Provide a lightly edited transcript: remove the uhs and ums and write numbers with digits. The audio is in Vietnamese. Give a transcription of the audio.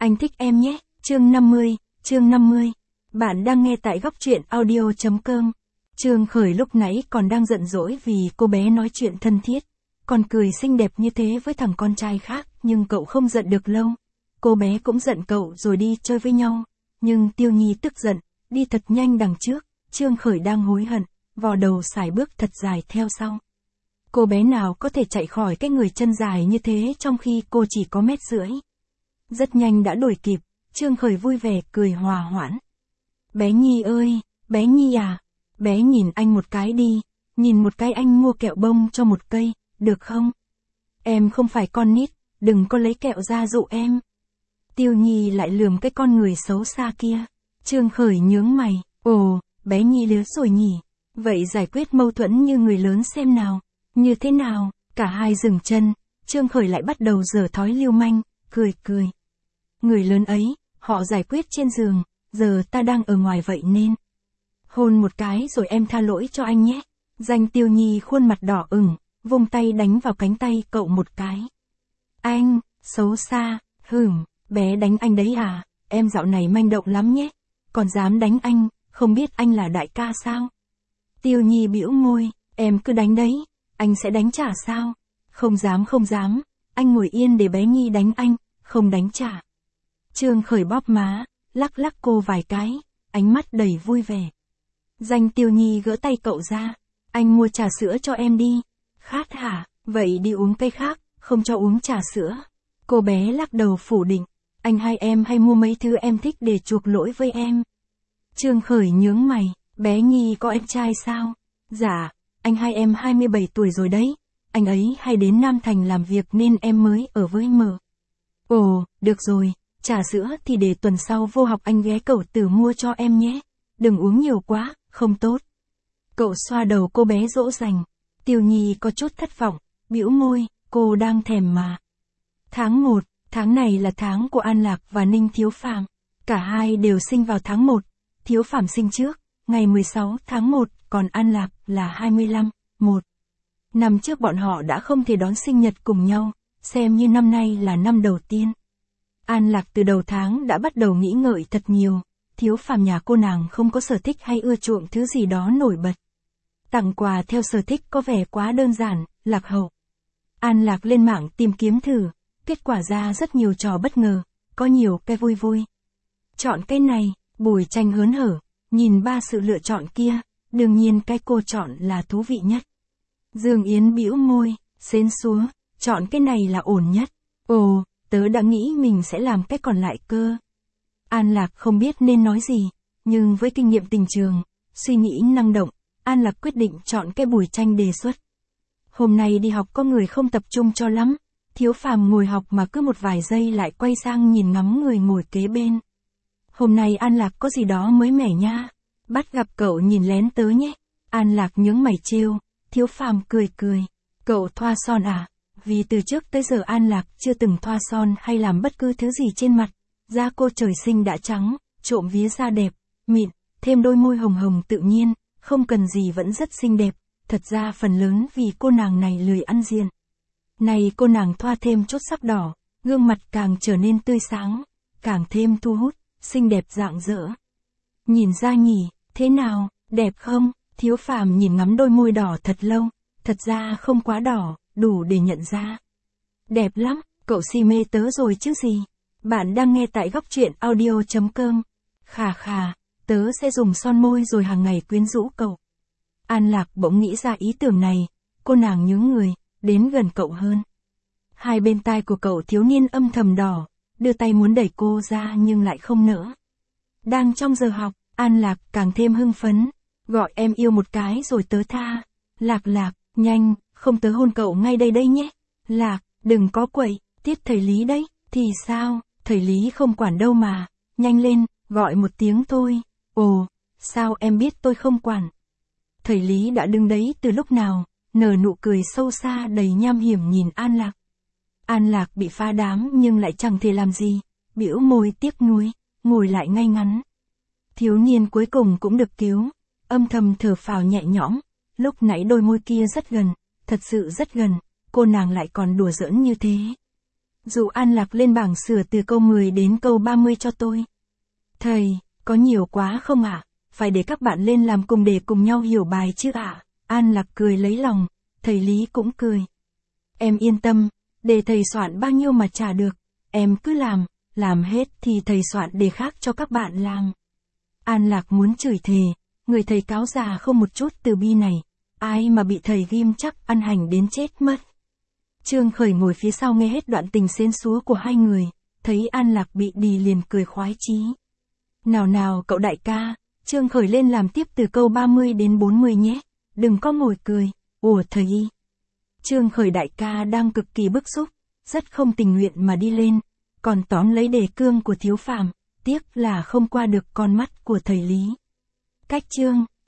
Anh thích em nhé, chương 50. Bạn đang nghe tại góc truyện audio.com. Trương Khởi lúc nãy còn đang giận dỗi vì cô bé nói chuyện thân thiết, còn cười xinh đẹp như thế với thằng con trai khác, nhưng cậu không giận được lâu. Cô bé cũng giận cậu rồi đi chơi với nhau, nhưng Tiêu Nhi tức giận, đi thật nhanh đằng trước, Trương Khởi đang hối hận, vò đầu sải bước thật dài theo sau. Cô bé nào có thể chạy khỏi cái người chân dài như thế trong khi cô chỉ có 1,5 mét. Rất nhanh đã đuổi kịp, Trương Khởi vui vẻ cười hòa hoãn. Bé Nhi ơi, bé Nhi à, bé nhìn anh một cái đi, nhìn một cái anh mua kẹo bông cho một cây, được không? Em không phải con nít, đừng có lấy kẹo ra dụ em. Tiêu Nhi lại lườm cái con người xấu xa kia. Trương Khởi nhướng mày, ồ, bé Nhi lớn rồi nhỉ, vậy giải quyết mâu thuẫn như người lớn xem nào. Như thế nào? Cả hai dừng chân, Trương Khởi lại bắt đầu giở thói lưu manh, cười. Người lớn ấy, họ giải quyết trên giường, giờ ta đang ở ngoài vậy nên. Hôn một cái rồi em tha lỗi cho anh nhé. Danh Tiêu Nhi khuôn mặt đỏ ửng, vung tay đánh vào cánh tay cậu một cái. Anh, xấu xa, bé đánh anh đấy à, em dạo này manh động lắm nhé. Còn dám đánh anh, không biết anh là đại ca sao? Tiêu Nhi bĩu môi, em cứ đánh đấy. Anh sẽ đánh trả sao? Không dám, anh ngồi yên để bé Nhi đánh anh, không đánh trả. Trương Khởi bóp má, lắc cô vài cái, ánh mắt đầy vui vẻ. Danh Tiêu Nhi gỡ tay cậu ra, anh mua trà sữa cho em đi. Khát hả? Vậy đi uống cây khác, không cho uống trà sữa. Cô bé lắc đầu phủ định, anh hay em hay mua mấy thứ em thích để chuộc lỗi với em. Trương Khởi nhướng mày, bé Nhi có em trai sao? Dạ. Anh hai em 27 tuổi rồi đấy, anh ấy hay đến Nam Thành làm việc nên em mới ở với mờ. Ồ, được rồi, trà sữa thì để tuần sau vô học anh ghé cậu Tử mua cho em nhé, đừng uống nhiều quá, không tốt. Cậu xoa đầu cô bé dỗ dành, Tiêu Nhi có chút thất vọng, bĩu môi, cô đang thèm mà. Tháng 1, tháng này là tháng của An Lạc và Ninh Thiếu Phàm, cả hai đều sinh vào tháng 1, Thiếu Phàm sinh trước, ngày 16 tháng 1, còn An Lạc là 25/1. Năm trước bọn họ đã không thể đón sinh nhật cùng nhau, xem như năm nay là năm đầu tiên. An Lạc từ đầu tháng đã bắt đầu nghĩ ngợi thật nhiều, Thiếu Phàm nhà cô nàng không có sở thích hay ưa chuộng thứ gì đó nổi bật. Tặng quà theo sở thích có vẻ quá đơn giản, lạc hậu. An Lạc lên mạng tìm kiếm thử, kết quả ra rất nhiều trò bất ngờ, có nhiều cái vui. Chọn cái này, Bùi Tranh hớn hở, nhìn 3 sự lựa chọn kia, đương nhiên cái cô chọn là thú vị nhất. Dương Yến bĩu môi, xến xúa, chọn cái này là ổn nhất. Ồ, tớ đã nghĩ mình sẽ làm cái còn lại cơ. An Lạc không biết nên nói gì, nhưng với kinh nghiệm tình trường, suy nghĩ năng động, An Lạc quyết định chọn cái Bùi Tranh đề xuất. Hôm nay đi học có người không tập trung cho lắm, Thiếu Phàm ngồi học mà cứ một vài giây lại quay sang nhìn ngắm người ngồi kế bên. Hôm nay An Lạc có gì đó mới mẻ nha. Bắt gặp cậu nhìn lén tớ nhé. An Lạc nhướng mày trêu, Thiếu Phàm cười. Cậu thoa son à? Vì từ trước tới giờ An Lạc chưa từng thoa son hay làm bất cứ thứ gì trên mặt. Da cô trời sinh đã trắng, trộm vía da đẹp, mịn, thêm đôi môi hồng hồng tự nhiên, không cần gì vẫn rất xinh đẹp. Thật ra phần lớn vì cô nàng này lười ăn diện. Này cô nàng thoa thêm chút sắc đỏ, gương mặt càng trở nên tươi sáng, càng thêm thu hút, xinh đẹp rạng rỡ. Nhìn ra nhỉ, thế nào, đẹp không? Thiếu Phàm nhìn ngắm đôi môi đỏ thật lâu, thật ra không quá đỏ, đủ để nhận ra. Đẹp lắm, cậu si mê tớ rồi chứ gì. Bạn đang nghe tại góc truyện audio.com. Khà, tớ sẽ dùng son môi rồi hàng ngày quyến rũ cậu. An Lạc bỗng nghĩ ra ý tưởng này, cô nàng nhướng người, đến gần cậu hơn. Hai bên tai của cậu thiếu niên âm thầm đỏ, đưa tay muốn đẩy cô ra nhưng lại không nỡ. Đang trong giờ học, An Lạc càng thêm hưng phấn, gọi em yêu một cái rồi tớ tha. Lạc, nhanh, không tớ hôn cậu ngay đây nhé. Lạc, đừng có quậy, tiết thầy Lý đấy. Thì sao, thầy Lý không quản đâu mà, nhanh lên, gọi một tiếng thôi. Ồ, sao em biết tôi không quản? Thầy Lý đã đứng đấy từ lúc nào, nở nụ cười sâu xa đầy nham hiểm nhìn An Lạc. An Lạc bị phá đám nhưng lại chẳng thể làm gì, bĩu môi tiếc nuối, ngồi lại ngay ngắn. Thiếu niên cuối cùng cũng được cứu, âm thầm thở phào nhẹ nhõm, lúc nãy đôi môi kia rất gần, thật sự rất gần, cô nàng lại còn đùa giỡn như thế. Dụ An Lạc lên bảng sửa từ câu 10 đến câu 30 cho tôi. Thầy, có nhiều quá không ạ? Phải để các bạn lên làm cùng để cùng nhau hiểu bài chứ ạ? An Lạc cười lấy lòng, thầy Lý cũng cười. Em yên tâm, để thầy soạn bao nhiêu mà trả được, em cứ làm hết thì thầy soạn đề khác cho các bạn làm. An Lạc muốn chửi thề, người thầy cáo già không một chút từ bi này, ai mà bị thầy ghim chắc ăn hành đến chết mất. Trương Khởi ngồi phía sau nghe hết đoạn tình xến xúa của hai người, thấy An Lạc bị đì liền cười khoái chí. Nào cậu đại ca, Trương Khởi lên làm tiếp từ câu 30 đến 40 nhé, đừng có ngồi cười, ủa thầy y. Trương Khởi đại ca đang cực kỳ bức xúc, rất không tình nguyện mà đi lên, còn tóm lấy đề cương của Thiếu Phàm, tiếc là không qua được con mắt của thầy Lý. Cách chương